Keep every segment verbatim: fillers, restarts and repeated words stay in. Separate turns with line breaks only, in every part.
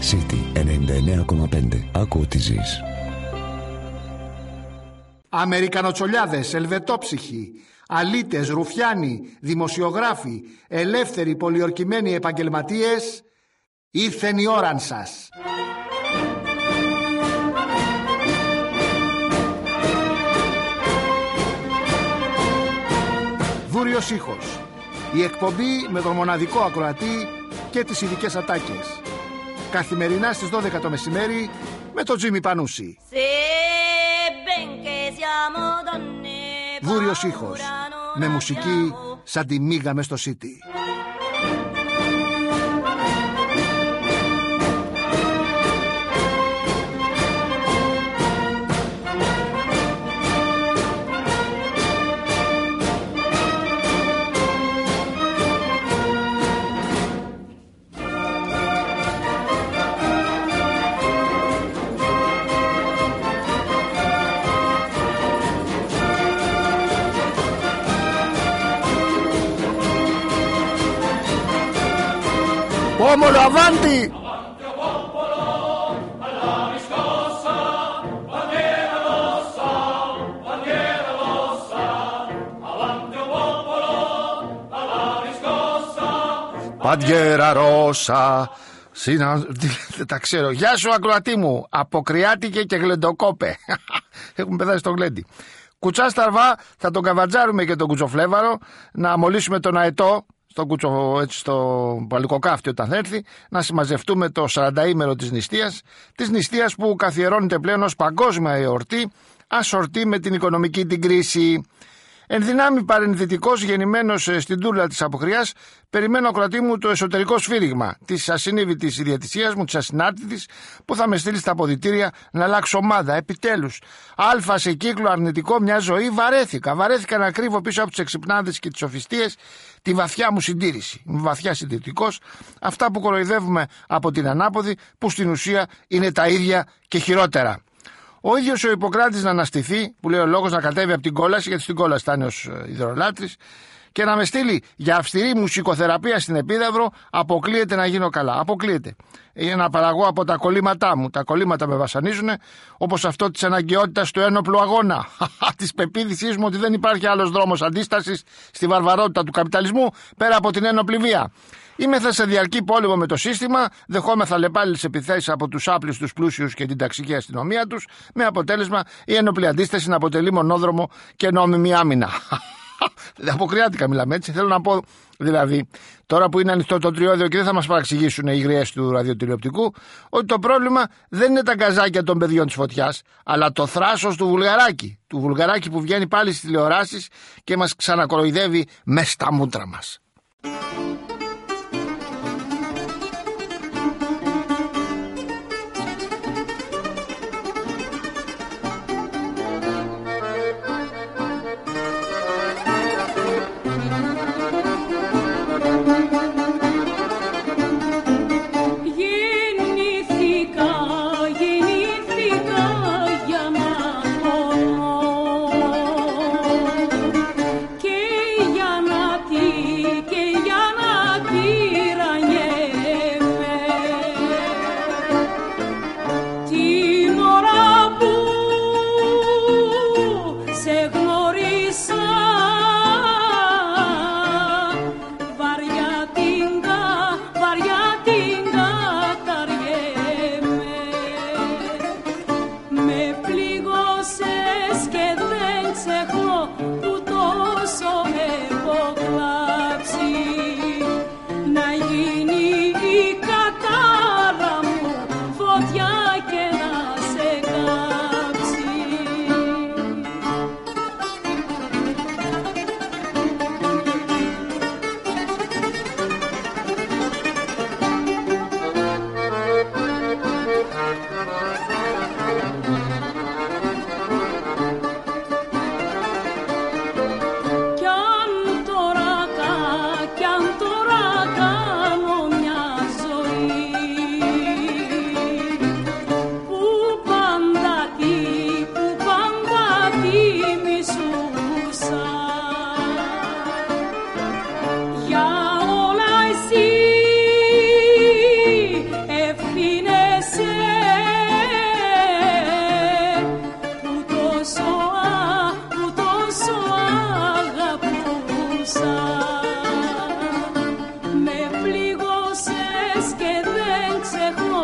City ενενήντα εννέα κόμμα πέντε. Άκου ό,τι ζεις.
Αμερικανοτσολιάδες, ελβετόψυχοι, αλήτες, ρουφιάνοι, δημοσιογράφοι, ελεύθεροι πολιορκημένοι επαγγελματίες, ήρθεν η ώραν σας. Βούριος ήχος. Η εκπομπή με τον μοναδικό ακροατή και τις ειδικές ατάκες. Καθημερινά στις δώδεκα το μεσημέρι με τον Τζίμι Πανούση. Βούριος ήχος. Με μουσική σαν τη μίγα μες στο City. Omolo avanti! Παντιέρα Ρώσα. Συνα... Δεν τα ξέρω. Γεια σου ακροατή μου. Αποκριάτηκε και γλεντοκόπε. Έχουμε πεθάσει στο γλέντι. Κουτσά σταρβά, θα τον καβατζάρουμε και τον κουτσοφλέβαρο. Να μολύσουμε τον αετό στο, κουτσο, έτσι, στο παλικοκάφτη όταν θα έρθει, να συμμαζευτούμε το σαρανταήμερο της νηστείας, της νηστείας που καθιερώνεται πλέον ως παγκόσμια εορτή, ασορτή με την οικονομική την κρίση. Εν δυνάμει παρενθετικός γεννημένος στην τούρλα της αποκριάς, περιμένω ακροατή μου το εσωτερικό σφύριγμα της ασυνείδητης ιδιαιτησίας μου, της ασυνάρτητης, που θα με στείλει στα αποδυτήρια να αλλάξω ομάδα. Επιτέλους, αλφα σε κύκλο αρνητικό μια ζωή, βαρέθηκα. Βαρέθηκα να κρύβω πίσω από τις εξυπνάδες και τις σοφιστίες τη βαθιά μου συντήρηση. Είμαι βαθιά συντηρητικός. Αυτά που κοροϊδεύουμε από την ανάποδη, που στην ουσία είναι τα ίδια και χειρότερα. Ο ίδιος ο Ιπποκράτης να αναστηθεί, που λέει ο λόγος, να κατέβει από την κόλαση, γιατί στην κόλαση ήταν ως υδρολάτρης, και να με στείλει για αυστηρή μουσικοθεραπεία στην Επίδαυρο, αποκλείεται να γίνω καλά. Αποκλείεται. Για να παραγώ από τα κολλήματά μου. Τα κολλήματα με βασανίζουν, όπως αυτό της αναγκαιότητας του ένοπλου αγώνα. Της πεποίθησής μου ότι δεν υπάρχει άλλος δρόμος αντίστασης στη βαρβαρότητα του καπιταλισμού πέρα από την ένοπλη βία. Είμεθα σε διαρκή πόλεμο με το σύστημα, δεχόμεθα λεπάλληλες επιθέσεις από τους άπλιστους πλούσιους και την ταξική αστυνομία τους, με αποτέλεσμα η ένοπλη αντίσταση να αποτελεί μονόδρομο και νόμιμη άμυνα. Αποκριάτικα μιλάμε έτσι. Θέλω να πω δηλαδή, τώρα που είναι ανοιχτό το τριώδιο και δεν θα μας παραξηγήσουν οι γριές του ραδιοτηλεοπτικού, ότι το πρόβλημα δεν είναι τα γκαζάκια των παιδιών της φωτιάς, αλλά το θράσος του Βουλγαράκη. Του Βουλγαράκη που βγαίνει πάλι στις τηλεοράσεις και μας ξανακοροϊδεύει μες στα μούτρα μας.
Και για να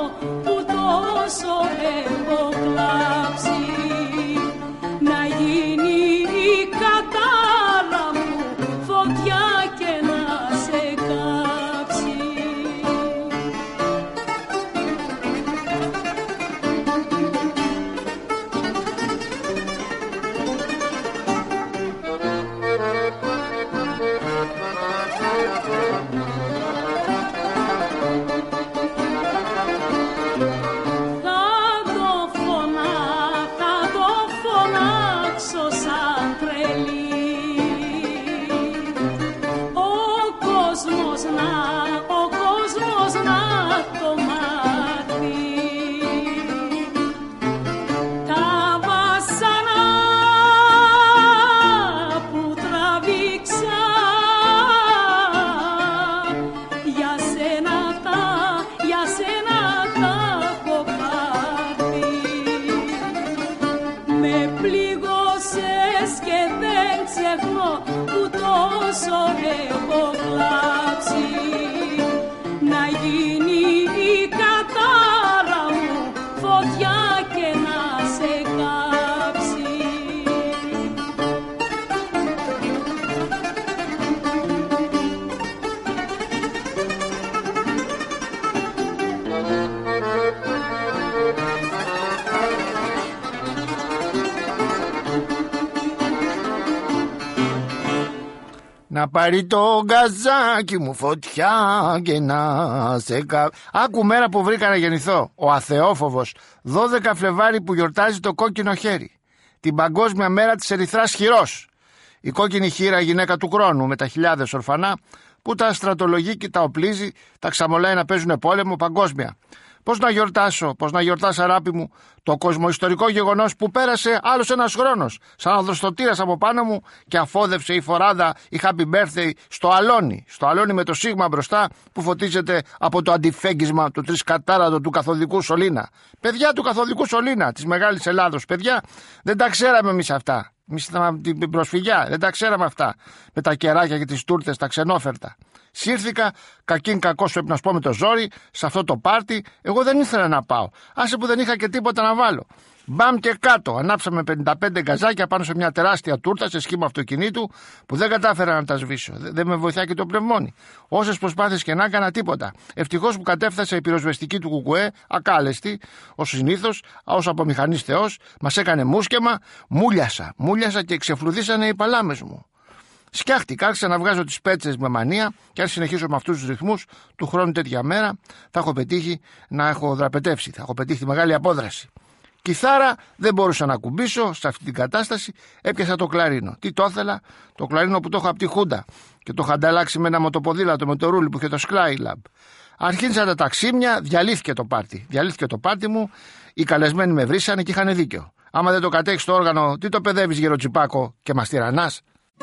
που τόσο έχω κλάψει. Να γίνει η κατάρα μου φωτιά και να σε κάψει. Που τόσο έχω κλάψει. Να γίνει η κατάρα μου φωτιά και να σε κάψει.
Να πάρει το γκαζάκι μου φωτιά και να σε κα... Άκου μέρα που βρήκα να γεννηθώ. Ο αθεόφοβος, δώδεκα Φλεβάρι, που γιορτάζει το κόκκινο χέρι. Την παγκόσμια μέρα της ερυθράς χειρός. Η κόκκινη χείρα, γυναίκα του χρόνου, με τα χιλιάδες ορφανά που τα στρατολογεί και τα οπλίζει, τα ξαμολάει να παίζουν πόλεμο παγκόσμια. Πώς να γιορτάσω, πώς να γιορτάσω, αγάπη μου, το κοσμοϊστορικό γεγονός που πέρασε άλλος ένας χρόνος, σαν αδροστοτήρας από πάνω μου, και αφόδευσε η φοράδα η happy birthday στο αλόνι, στο αλόνι με το σίγμα μπροστά που φωτίζεται από το αντιφέγγισμα του τρισκατάρατο του καθοδικού σωλήνα. Παιδιά του καθοδικού σωλήνα της Μεγάλης Ελλάδος, παιδιά, δεν τα ξέραμε εμείς αυτά. Εμείς την προσφυγιά, δεν τα ξέραμε αυτά. Με τα κεράκια και τις τούρτες, τα ξενόφερτα. Σύρθηκα, κακήν κακός πρέπει να σου πω, με το ζόρι, σε αυτό το πάρτι. Εγώ δεν ήθελα να πάω. Άσε που δεν είχα και τίποτα να βάλω. Μπαμ και κάτω. Ανάψαμε πενήντα πέντε γκαζάκια πάνω σε μια τεράστια τούρτα σε σχήμα αυτοκινήτου που δεν κατάφερα να τα σβήσω. Δεν με βοηθάει και το πνευμόνι. Όσες προσπάθειες και να έκανα, τίποτα. Ευτυχώς που κατέφτασε η πυροσβεστική του Κουκουέ, ακάλεστη, ως συνήθως, ως απομηχανής Θεός, μας έκανε μουσκεμα, μούλιασα. Μούλιασα και ξεφλουδίσανε οι παλάμες μου. Σκιάχτηκα, άρχισα να βγάζω τις πέτσες με μανία, και αν συνεχίσω με αυτούς τους ρυθμούς, του χρόνου τέτοια μέρα θα έχω πετύχει να έχω δραπετεύσει. Θα έχω πετύχει τη μεγάλη απόδραση. Κιθάρα δεν μπορούσα να ακουμπήσω σε αυτή την κατάσταση. Έπιασα το κλαρίνο. Τι το ήθελα, το κλαρίνο που το έχω από τη Χούντα και το είχα ανταλλάξει με ένα μοτοποδήλατο με το ρούλι που είχε το Skylab. Αρχίσαν τα ταξίμια, διαλύθηκε το πάρτι. Διαλύθηκε το πάρτι μου. Οι καλεσμένοι με βρήσανε και είχαν δίκιο. Άμα δεν το κατέχεις το όργανο, τι το παιδεύεις, γεροτσιπάκο, και μας τυραννάς.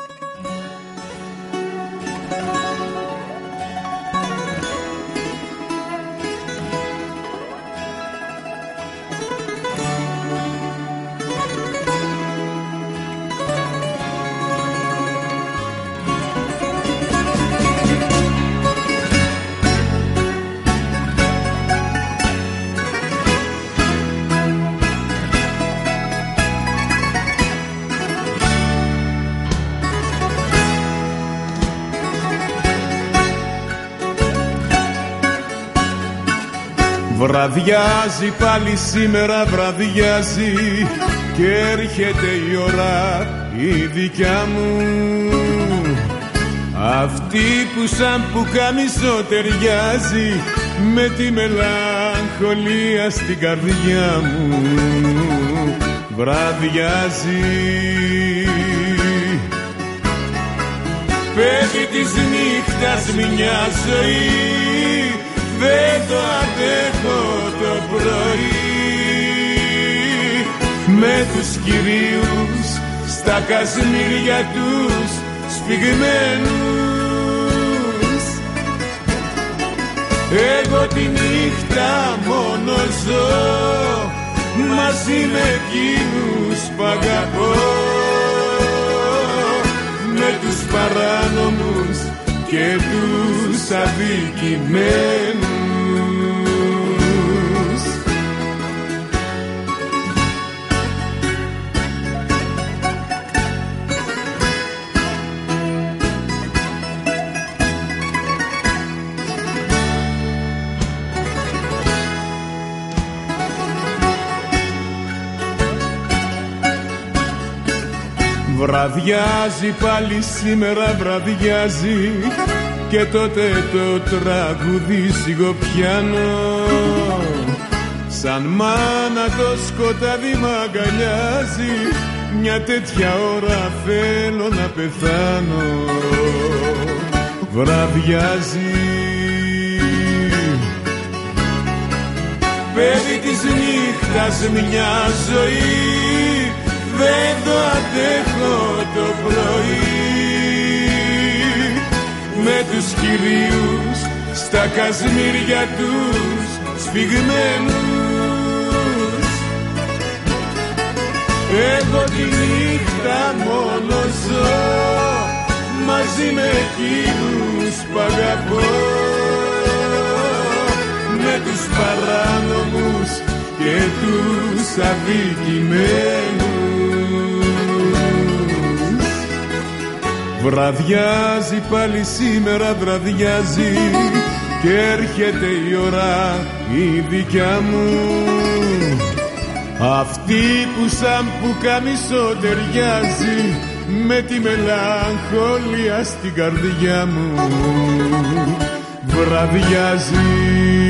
Βραδιάζει πάλι σήμερα, βραδιάζει, και έρχεται η ώρα η δικιά μου, αυτή που σαν πουκάμισο ταιριάζει με τη μελαγχολία στην καρδιά μου. Βραδιάζει, παιδί της νύχτας μια ζωή, δεν το αντέχω το πρωί, με τους κυρίους στα κασμίρια τους σφιγμένους. Εγώ τη νύχτα μόνο ζω μαζί με εκείνους που αγαπώ, με τους παράνομους και τους αδικημένους. Βραδιάζει πάλι σήμερα, βραδιάζει, και τότε το τραγουδί σιγοπιάνω. Σαν μάνα το σκοτάδι μ' αγκαλιάζει, μια τέτοια ώρα θέλω να πεθάνω. Βραδιάζει. Παιδί της νύχτας μια ζωή, δεν το αντέχω το πρωί. Με τους κυρίους στα κασμίρια τους σφιγμένους, εγώ τη νύχτα μόνο ζω μαζί με εκείνους που αγαπώ. Με τους παράνομους και τους αδικημένους. Βραδιάζει πάλι σήμερα, βραδιάζει, και έρχεται η ώρα η δικιά μου. Αυτή που σαν πουκάμισο ταιριάζει με τη μελαγχολία στην καρδιά μου. Βραδιάζει.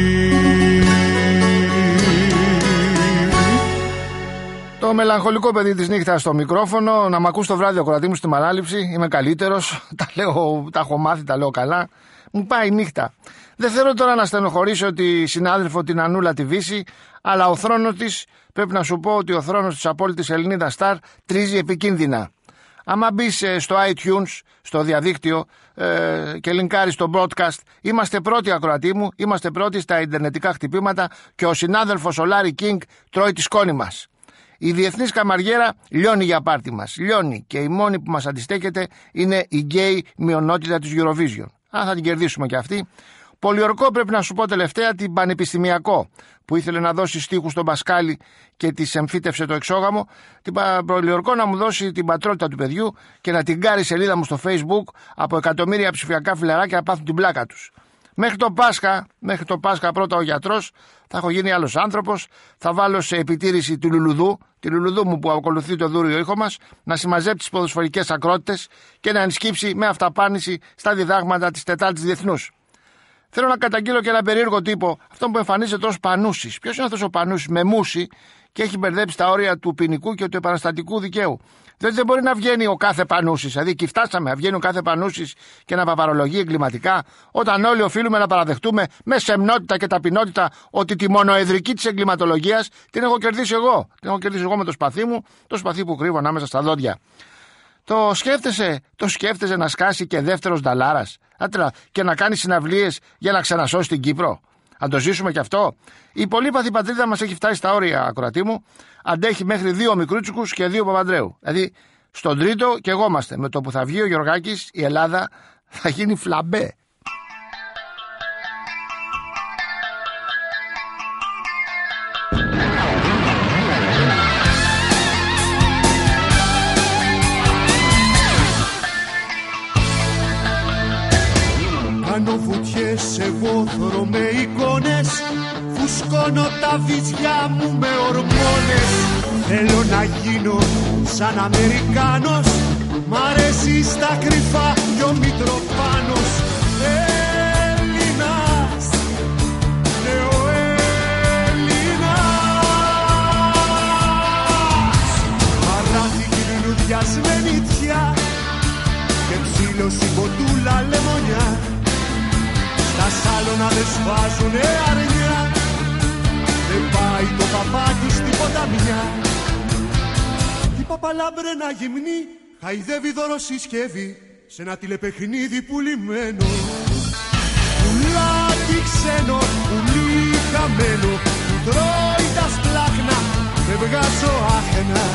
Το μελαγχολικό παιδί της νύχτας στο μικρόφωνο. Να μ' ακούς το βράδυ ο κορατή μου στην ανάληψη. Είμαι καλύτερος. Τα λέω, τα έχω μάθει, τα λέω καλά. Μου πάει η νύχτα. Δεν θέλω τώρα να στενοχωρήσω τη συνάδελφο την Ανούλα τη Βύση, αλλά ο θρόνος της, πρέπει να σου πω ότι ο θρόνος της απόλυτης Ελληνίδας Σταρ τρίζει επικίνδυνα. Άμα μπεις στο iTunes, στο διαδίκτυο ε, και λινκάρεις το broadcast, είμαστε πρώτοι, ακροατή μου, είμαστε πρώτοι στα ιντερνετικά χτυπήματα και ο συνάδελφος ο Λάρι Κίνγκ τρώει τη σκόνη μας. Η διεθνής καμαριέρα λιώνει για πάρτι μας. Λιώνει, και η μόνη που μας αντιστέκεται είναι η γκέι μειονότητα της Eurovision. Αν θα την κερδίσουμε κι αυτή. Πολιορκό, πρέπει να σου πω τελευταία, την Πανεπιστημιακό, που ήθελε να δώσει στίχους στον Πασκάλη και της εμφύτευσε το εξόγαμο. Την Πολιορκό να μου δώσει την πατρότητα του παιδιού και να την κάρει σελίδα μου στο Facebook από εκατομμύρια ψηφιακά φιλαράκια να πάθουν την πλάκα τους. Μέχρι το Πάσχα, μέχρι το Πάσχα πρώτα ο γιατρός, θα έχω γίνει άλλος άνθρωπος, θα βάλω σε επιτήρηση του Λουλουδού, τη Λουλουδού μου που ακολουθεί το δούριο ήχο μας, να συμμαζέψει τις ποδοσφαιρικές ακρότητες και να ενσκύψει με αυταπάνηση στα διδάγματα της Τετάρτης Διεθνούς. Θέλω να καταγγείλω και ένα περίεργο τύπο, αυτό που εμφανίζεται ως Πανούσης. Ποιος είναι αυτός ο Πανούσης με μουσι και έχει μπερδέψει τα όρια του ποινικού και του επαναστατικού δικαίου. Δηλαδή δεν μπορεί να βγαίνει ο κάθε Πανούσης, δηλαδή εκεί φτάσαμε να βγαίνει ο κάθε Πανούσης και να παπαρολογεί εγκληματικά, όταν όλοι οφείλουμε να παραδεχτούμε με σεμνότητα και ταπεινότητα ότι τη μονοεδρική της εγκληματολογίας την έχω κερδίσει εγώ. Την έχω κερδίσει εγώ με το σπαθί μου, το σπαθί που κρύβω ανάμεσα στα δόντια. Το σκέφτεσαι, το σκέφτεσαι να σκάσει και δεύτερος νταλάρας και να κάνει συναυλίες για να ξανασώσει την Κύπρο. Αν το ζήσουμε κι αυτό. Η πολύπαθη πατρίδα μας έχει φτάσει στα όρια, ακροατή μου. Αντέχει μέχρι δύο Μικρούτσικους και δύο Παπανδρέου. Δηλαδή στον τρίτο και εγώ είμαστε. Με το που θα βγει ο Γιωργάκης, η Ελλάδα θα γίνει φλαμπέ.
Κάνω βουτιές σε βόθρο με εικόνες, φουσκώνω τα βυζιά μου με ορμόνες. Θέλω να γίνω σαν Αμερικάνος, μ' αρέσει στα κρυφά κι ο Μητροπάνος. Έλληνας, ναι ο Έλληνας. Παράθηκη λουλουδιασμένη τιά και ψήλωση κοντούλα λεμονιά. Τα σάλωνα δεν σφάζουνε αρνιά, δεν πάει το παπάκι στην ποταμιά. Η παπαλάμπρενα γυμνή χαϊδεύει δωροσυσκεύη σε ένα τηλεπαιχνίδι πουλημένο. Πουλάκι ξένο, πουλί χαμένο, που τρώει τα σπλάχνα, δεν βγάζω άχνα.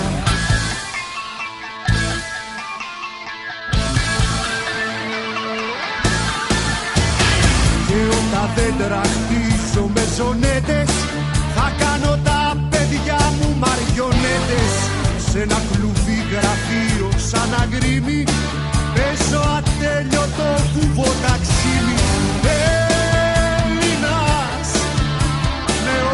Τα δέντρα χτίζω με ζωνέτες, θα κάνω τα παιδιά μου μαριονέτες. Σε ένα κλουβί γραφείο σαν αγκρίμι, παίζω ατέλειωτο βουβό ταξίμι. Έλληνας, ναι ο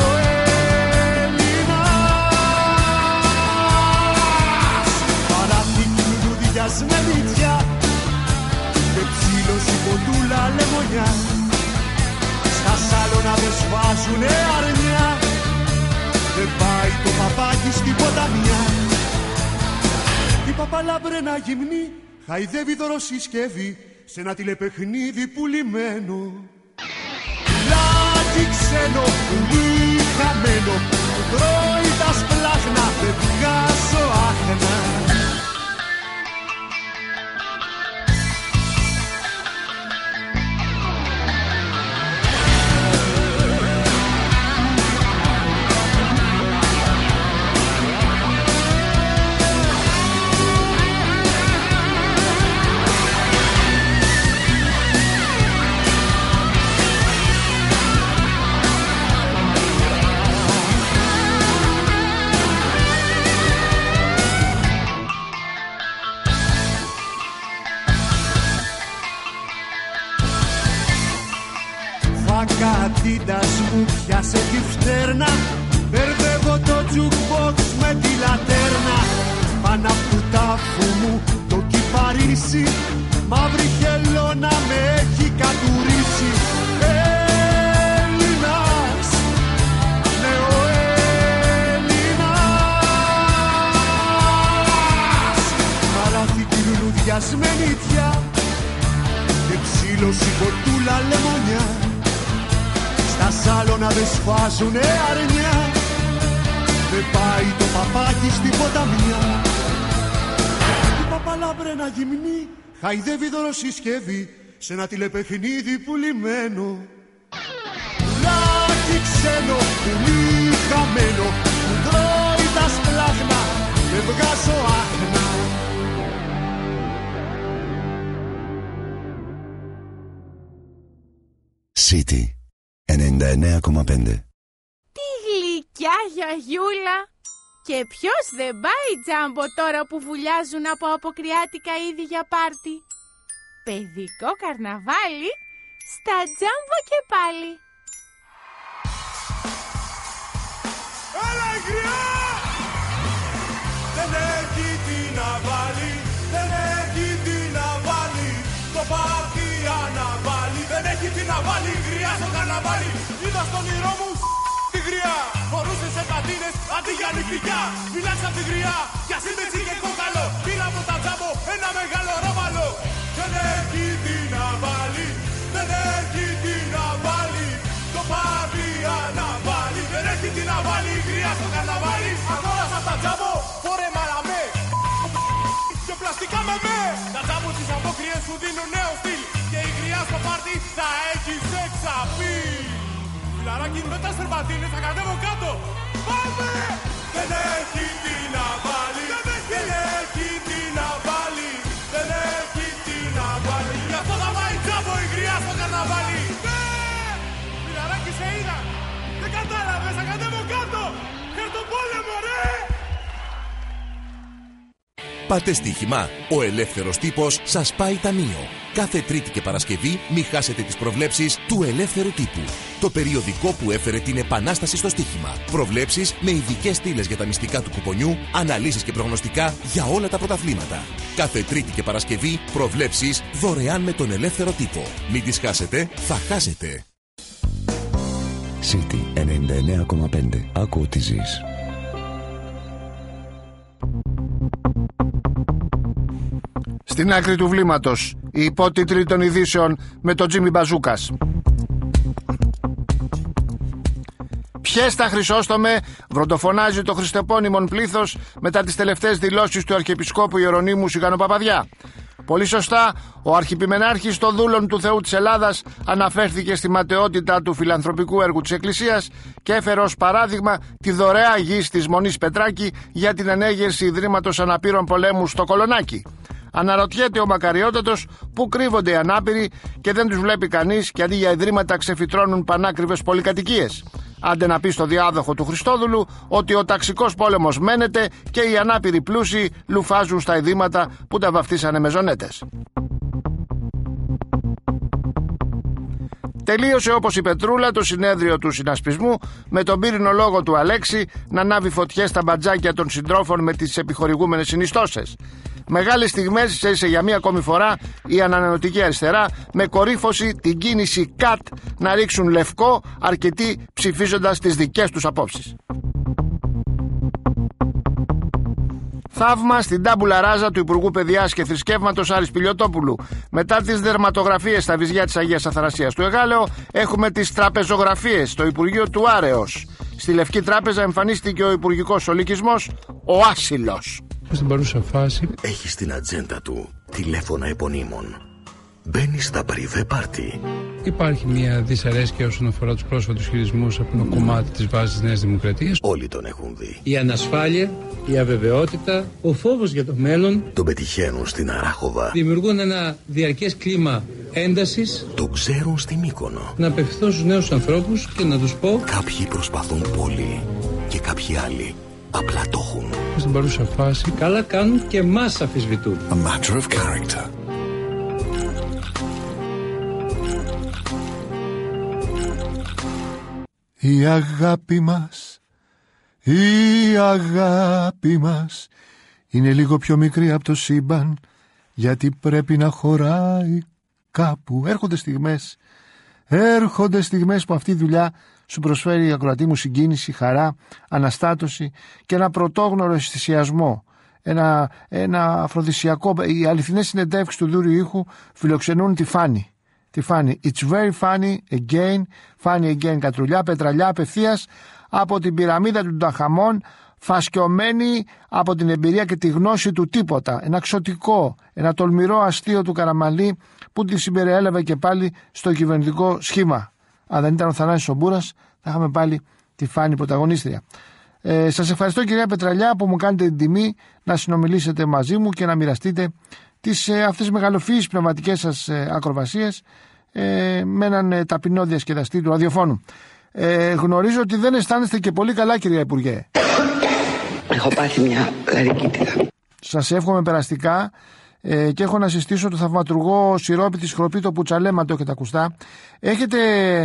Έλληνας. Παράθηκη σφάζουνε αρνιά. Δεν πάει το παπάκι στην ποταμιά. Η παπαλάμπρενα γυμνή χαϊδεύει δωροσυσκεύη σε ένα τηλεπαιχνίδι πουλημένο. Πουλάκι ξένο, πουλί χαμένο, που τρώει τα σπλάχνα, δεν βγάζω άχνα. Κατήτας μου πιάσε τη φτέρνα, μπερδεύω το jukebox με τη λατέρνα. Πάνω απ' του τάφου μου το κυπαρίσι, μαύρη χελώνα με έχει κατουρίσει. Έλληνας, ναι ο Έλληνας, μαλάθηκε λουλουδιασμένη τιά και ψήλωση κοτούλα λεμονιά. Στα σάλωνα δε σφάζουνε αρνιά. Δεν πάει το παπάκι στην ποταμιά. Η παπαλάμπρενα γυμνή χαϊδεύει δωροσυσκεύη σε ένα τηλεπαιχνίδι πουλημένο. Πουλάκι ξένο, πουλί χαμένο, που τρώει τα σπλάχνα, δεν βγάζω άχνα.
City ενενήντα εννέα κόμμα πέντε.
Τι γλυκιά γιαγιούλα! Και ποιος δεν πάει τζάμπο τώρα που βουλιάζουν από αποκριάτικα είδη για πάρτι? Παιδικό καρναβάλι στα τζάμπο και πάλι.
Έλα η γριά! Δεν έχει τι να βάλει, δεν έχει τι να βάλει, το πάρτι αναβάλει. Δεν έχει τι να βάλει η γριά στο καρναβάλι. Είδα στον όνειρό μου τη γριά, φορούσε σε πατίνες αντί για νυχτικιά. Φυλάξα τη γριά, για σύνδεση και κόκαλο, πήρα από τα τζάμπο ένα μεγάλο ρόβαλο. Δεν έχει τι να βάλει, δεν έχει τι να βάλει, το πάρτι αναβάλει. Δεν έχει τι να βάλει η γριά στο καρναβάλι. Αγόρασα τα τζάμπο, φόρε μαλαμέ και πλαστικά με με. Τα τζάμπο τις απόκριες σου δίνουν νέο στυλ και η γριά στο πάρτι θα έχει σεξ απειλ. Φιλαράκι με τα σερβατίνες θα κατέβω κάτω. Πάμε! Δεν έχει τι να βάλει, δεν έχει τι να βάλει, δεν έχει τι να βάλει. Γι' αυτό θα πάει τζάμπο η γριά στο καρναβάλι. Ναι! Φιλαράκι σε είδα, δεν κατάλαβες, θα κατέβω κάτω. Χερτοπόλεμο ρε!
Πάτε στοίχημα. Ο ελεύθερος τύπος σας πάει ταμείο. Κάθε Τρίτη και Παρασκευή μη χάσετε τις προβλέψεις του Ελεύθερου Τύπου. Το περιοδικό που έφερε την επανάσταση στο στοίχημα. Προβλέψεις με ειδικές στήλες για τα μυστικά του κουπονιού, αναλύσεις και προγνωστικά για όλα τα πρωταθλήματα. Κάθε Τρίτη και Παρασκευή προβλέψεις δωρεάν με τον Ελεύθερο Τύπο. Μην τις χάσετε, θα χάσετε.
City ενενήντα εννέα κόμμα πέντε. Άκου ότι ζεις.
Στην άκρη του βλήματος, οι υπότιτλοι των ειδήσεων με τον Τζίμι Μπαζούκας. Πιέστα Χρυσόστομε, βροντοφωνάζει το χριστεπώνυμον πλήθος μετά τις τελευταίες δηλώσεις του Αρχιεπισκόπου Ιερονύμου Σιγάνο Παπαδιά. Πολύ σωστά, ο Αρχιπιμενάρχης των Δούλων του Θεού της Ελλάδας αναφέρθηκε στη ματαιότητα του φιλανθρωπικού έργου της Εκκλησίας και έφερε ως παράδειγμα τη δωρεά γης της Μονής Πετράκη για την ανέγερση Ιδρύματος Αναπήρων Πολέμου στο Κολονάκι. Αναρωτιέται ο μακαριότατος πού κρύβονται οι ανάπηροι και δεν τους βλέπει κανείς και αντί για ιδρύματα ξεφυτρώνουν πανάκριβες πολυκατοικίες. Άντε να πει στο διάδοχο του Χριστόδουλου ότι ο ταξικός πόλεμος μένεται και οι ανάπηροι πλούσιοι λουφάζουν στα ιδρύματα που τα βαφτίσανε με ζωνέτες. Τελείωσε όπως η Πετρούλα το συνέδριο του συνασπισμού με τον πύρινο λόγο του Αλέξη να ανάβει φωτιές στα μπατζάκια των συντρόφων με τις επιχορηγούμενες συνιστώσεις. Μεγάλες στιγμές σε για μία ακόμη φορά η ανανεωτική αριστερά, με κορύφωση την κίνηση ΚΑΤ να ρίξουν λευκό, αρκετοί ψηφίζοντας τις δικές τους απόψεις. Θαύμα στην τάμπουλα ράζα του Υπουργού Παιδείας και Θρησκεύματος Άρης Πηλιοτόπουλου. Μετά τις δερματογραφίες στα βυζιά της Αγίας Αθανασίας του Εγάλεο, έχουμε τις τραπεζογραφίες στο Υπουργείο του Άρεος. Στη Λευκή Τράπεζα εμφανίστηκε ο υπουργικός ολικισμός, ο Άσυλος.
Στην παρούσα φάση
έχει στην ατζέντα του τηλέφωνα επωνύμων. Μπαίνει στα πριβέ πάρτι.
Υπάρχει μια δυσαρέσκεια όσον αφορά τους πρόσφατους χειρισμούς από ένα κομμάτι της βάσης της Νέας Δημοκρατίας.
Όλοι τον έχουν δει.
Η ανασφάλεια, η αβεβαιότητα, ο φόβος για το μέλλον
τον πετυχαίνουν στην Αράχοβα.
Δημιουργούν ένα διαρκές κλίμα έντασης.
Το ξέρουν στη Μύκονο.
Να απευθυνθώ στους νέους ανθρώπους και να τους πω:
κάποιοι προσπαθούν πολύ και κάποιοι άλλοι απλά το έχουν.
Στην παρούσα φάση καλά κάνουν και μας αμφισβητούν.
A matter of character.
Η αγάπη μας, η αγάπη μας είναι λίγο πιο μικρή από το σύμπαν, γιατί πρέπει να χωράει κάπου. Έρχονται στιγμές, έρχονται στιγμές που αυτή η δουλειά σου προσφέρει, ακροατή μου, συγκίνηση, χαρά, αναστάτωση και ένα πρωτόγνωρο αισθησιασμό. Ένα, ένα αφροδισιακό. Οι αληθινές συνεντεύξεις του Δούριου Ήχου φιλοξενούν τη Φάνη. Τη Φάνη. It's very funny again. Funny again, κατρουλιά, πετραλιά, απευθείας από την πυραμίδα του Ταχαμών, φασκιωμένη από την εμπειρία και τη γνώση του τίποτα. Ένα ξωτικό, ένα τολμηρό αστείο του Καραμανλή που τη συμπεριέλαβε και πάλι στο κυβερνητικό σχήμα. Αν δεν ήταν ο Θανάσης ο Μπούρας, θα είχαμε πάλι τη Φάνη πρωταγωνίστρια. Ε, σας ευχαριστώ, κυρία Πετραλιά, που μου κάνετε την τιμή να συνομιλήσετε μαζί μου και να μοιραστείτε τις ε, αυτές μεγαλοφύης πνευματικές σας ε, ακροβασίες ε, με έναν ε, ταπεινό διασκεδαστή του ραδιοφώνου. Ε, γνωρίζω ότι δεν αισθάνεστε και πολύ καλά, κυρία Υπουργέ.
Έχω πάθει μια λαρικίτιδα.
Σας εύχομαι περαστικά ε, και έχω να συστήσω το θαυματουργό σιρόπι της Χροπίτο Πουτσαλέμα, το έχετε ακουστά. Έχετε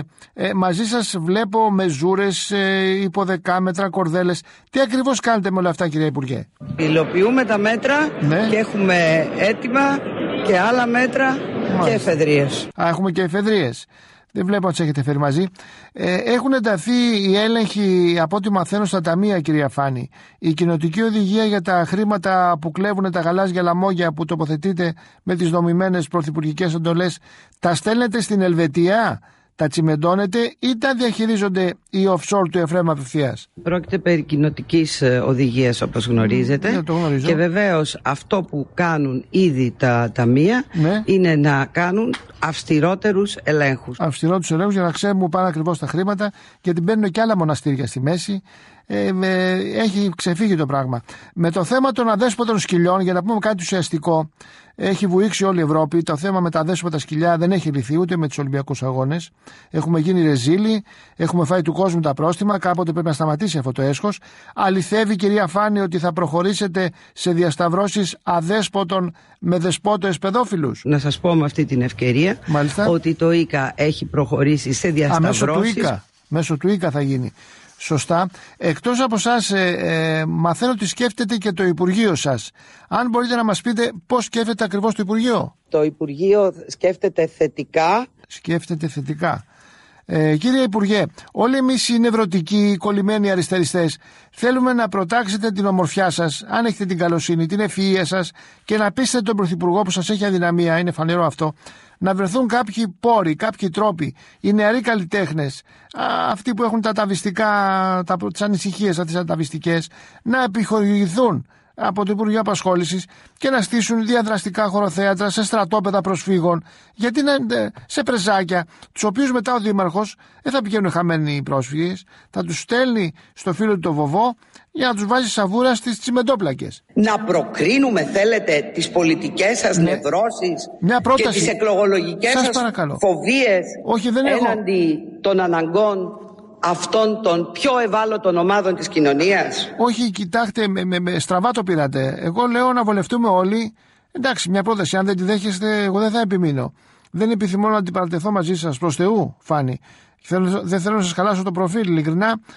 ε, μαζί σας, βλέπω, μεζούρες, ε, υποδεκάμετρα, κορδέλες. Τι ακριβώς κάνετε με όλα αυτά, κυρία Υπουργέ?
Υλοποιούμε τα μέτρα, ναι, και έχουμε έτοιμα και άλλα μέτρα. Μάλιστα. Και εφεδρίες.
Α, έχουμε και εφεδρίες. Δεν βλέπω να τις έχετε φέρει μαζί. Ε, έχουν ενταθεί οι έλεγχοι, από ό,τι μαθαίνω, στα ταμεία, κυρία Φάνη. Η κοινοτική οδηγία για τα χρήματα που κλέβουν τα γαλάζια λαμόγια που τοποθετείτε με τις δομημένες πρωθυπουργικές εντολές, τα στέλνετε στην Ελβετία, τα τσιμεντώνετε ή τα διαχειρίζονται οι offshore του Εφραίμ απευθείας?
Πρόκειται περί κοινοτικής οδηγίας, όπως γνωρίζετε. Mm, και βεβαίως αυτό που κάνουν ήδη τα ταμεία, ναι, είναι να κάνουν αυστηρότερους ελέγχους.
Αυστηρότερους ελέγχους για να ξέρουμε που πάνε ακριβώς τα χρήματα, γιατί μπαίνουν και άλλα μοναστήρια στη μέση. Ε, με, έχει ξεφύγει το πράγμα. Με το θέμα των αδέσποτων σκυλιών, για να πούμε κάτι ουσιαστικό, έχει βουήξει όλη η Ευρώπη. Το θέμα με τα αδέσποτα σκυλιά δεν έχει λυθεί ούτε με τους Ολυμπιακούς Αγώνες. Έχουμε γίνει ρεζίλοι, έχουμε φάει του κόσμου τα πρόστιμα. Κάποτε πρέπει να σταματήσει αυτό το έσχος. Αληθεύει, κυρία Φάνη, ότι θα προχωρήσετε σε διασταυρώσεις αδέσποτων με δεσπότες παιδόφιλους?
Να σας πω με αυτή την ευκαιρία, μάλιστα, ότι το ΙΚΑ έχει προχωρήσει σε διασταυρώσεις.
Α, μέσω του ΙΚΑ, μέσω του ΙΚΑ θα γίνει. Σωστά. Εκτός από εσάς, ε, ε, μαθαίνω ότι σκέφτεται και το Υπουργείο σας. Αν μπορείτε να μας πείτε πώς σκέφτεται ακριβώς το Υπουργείο?
Το Υπουργείο σκέφτεται θετικά.
Σκέφτεται θετικά. Ε, κύριε Υπουργέ, όλοι εμείς οι νευρωτικοί, οι κολλημένοι αριστεριστές, θέλουμε να προτάξετε την ομορφιά σας, αν έχετε την καλοσύνη, την ευφυΐα σας, και να πείσετε τον Πρωθυπουργό που σας έχει αδυναμία, είναι φανερό αυτό, να βρεθούν κάποιοι πόροι, κάποιοι τρόποι, οι νεαροί καλλιτέχνες, αυτοί που έχουν τα αταβιστικά, τα, τις ανησυχίες τις αταβιστικές, να επιχορηγηθούν από το Υπουργείο Απασχόλησης και να στήσουν διαδραστικά χωροθέατρα σε στρατόπεδα προσφύγων, γιατί να, σε πρεζάκια, τους οποίους μετά ο Δήμαρχος δεν θα πηγαίνουν χαμένοι οι πρόσφυγες, θα τους στέλνει στο φίλο του το βοβό για να τους βάζει σαβούρα στις τσιμεντόπλακες.
Να προκρίνουμε, θέλετε, τις πολιτικές σας, ναι, νευρώσεις και τις εκλογολογικές σας, σας φοβίες.
Όχι, δεν
έναντι
έχω.
των αναγκών αυτών των πιο ευάλωτων ομάδων της κοινωνίας.
Όχι, κοιτάξτε, με, με, με στραβά το πήρατε. Εγώ λέω να βολευτούμε όλοι. Εντάξει, μια πρόταση, αν δεν τη δέχεστε, εγώ δεν θα επιμείνω. Δεν επιθυμώ να αντιπαρατεθώ μαζί σας, προς Θεού, Φάνη. Θέλω, δεν θέλω να σας χαλάσω το προφίλ, ειλικρινά.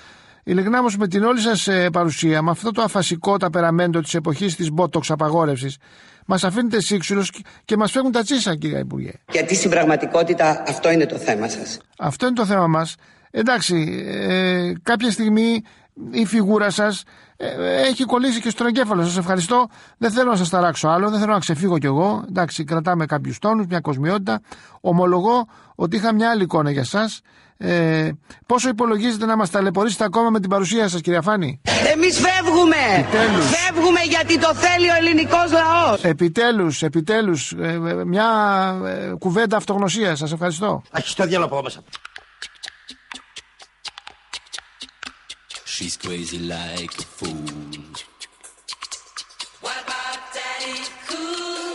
Ειλικρινά όμως με την όλη σας ε, παρουσία, με αυτό το αφασικό ταπεραμέντο της εποχής της μπότοξ απαγόρευσης, μας αφήνετε σύξουλος και μας φεύγουν τα τσίσα, κύριε Υπουργέ.
Γιατί στην πραγματικότητα αυτό είναι το θέμα σας.
Αυτό είναι το θέμα μας. Εντάξει, ε, κάποια στιγμή η φιγούρα σας ε, έχει κολλήσει και στον εγκέφαλο. Σας ευχαριστώ. Δεν θέλω να σας ταράξω άλλο, δεν θέλω να ξεφύγω κι εγώ. Εντάξει, κρατάμε κάποιους τόνους, μια κοσμιότητα. Ομολογώ ότι είχα μια άλλη εικόνα για σας. Ε, πόσο υπολογίζετε να μας ταλαιπωρήσετε ακόμα με την παρουσία σας, κυρία Φάνη?
Εμείς φεύγουμε!
Επιτέλους.
Φεύγουμε γιατί το θέλει ο ελληνικός λαός!
Επιτέλους, επιτέλους, ε, μια ε, κουβέντα αυτογνωσίας. Σας ευχαριστώ.
Αχ, το διάλογο από μέσα.
She's crazy like a fool. What about Daddy Cool?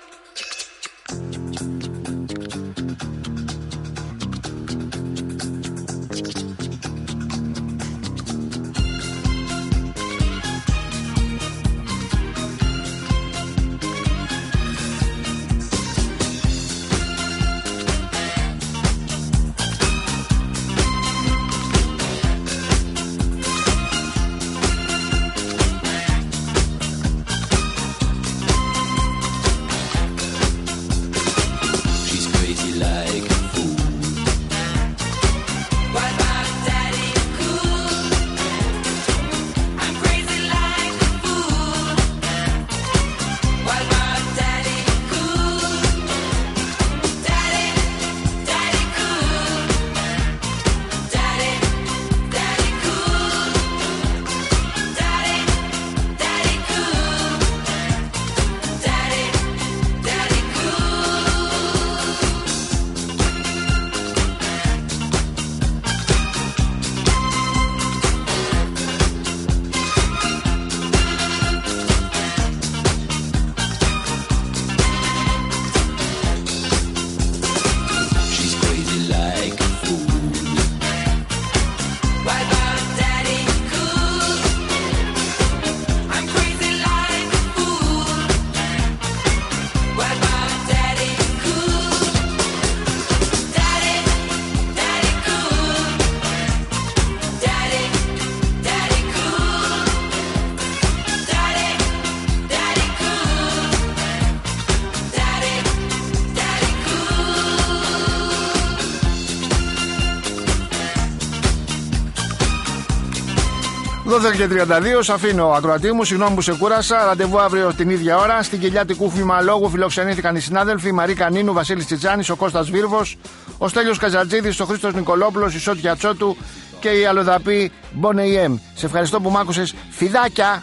δώδεκα και τριάντα δύο, σ' αφήνω ακροατή μου, συγγνώμη που σε κούρασα. Ραντεβού αύριο την ίδια ώρα. Στην κοιλιά του Κούφιμα Λόγου φιλοξενήθηκαν οι συνάδελφοι Μαρίκα Νίνου, Βασίλης Τσιτσάνης, ο Κώστας Βίρβος, ο Στέλιος Καζατζίδης, ο Χρήστος Νικολόπουλος, η Σότια Τσότου και η αλλοδαπή Μπονεϊέμ. Σε ευχαριστώ που μ' άκουσες. Φιδάκια!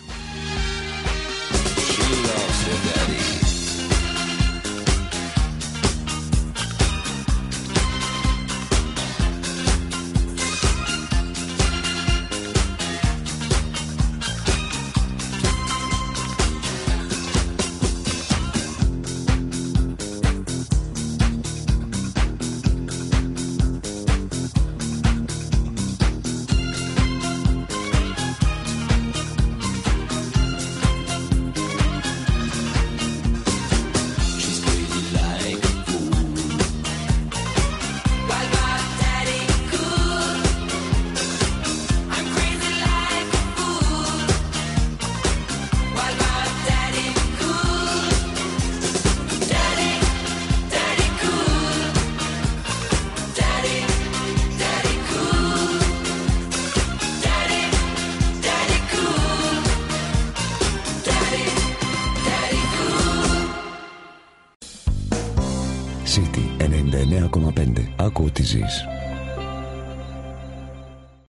City ενενήντα εννέα κόμμα πέντε. Άκου τι ζεις.